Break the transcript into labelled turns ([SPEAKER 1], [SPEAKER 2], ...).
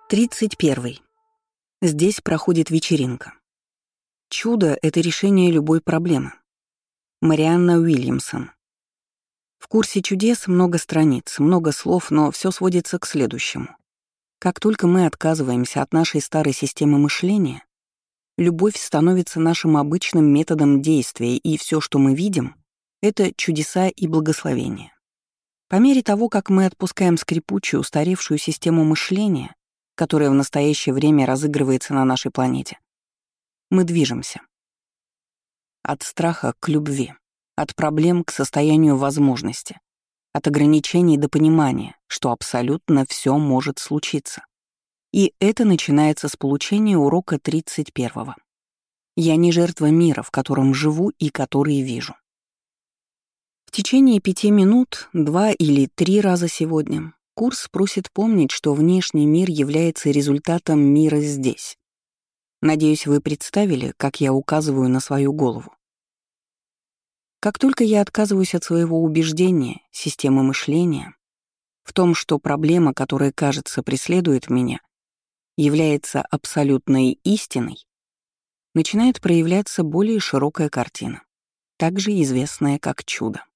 [SPEAKER 1] 31. Здесь проходит вечеринка. Чудо — это решение любой проблемы. Марианна Уильямсон. В курсе чудес много страниц, много слов, но все сводится к следующему. Как только мы отказываемся от нашей старой системы мышления, любовь становится нашим обычным методом действия, и все, что мы видим, — это чудеса и благословения. По мере того, как мы отпускаем скрипучую, устаревшую систему мышления, которая в настоящее время разыгрывается на нашей планете, мы движемся. От страха к любви, от проблем к состоянию возможности, от ограничений до понимания, что абсолютно все может случиться. И это начинается с получения урока 31-го. Я не жертва мира, в котором живу и который вижу. В течение 5 минут, 2 или 3 раза сегодня, курс просит помнить, что внешний мир является результатом мира здесь. Надеюсь, вы представили, как я указываю на свою голову. Как только я отказываюсь от своего убеждения, системы мышления, в том, что проблема, которая, кажется, преследует меня, является абсолютной истиной, начинает проявляться более широкая картина, также известная как чудо.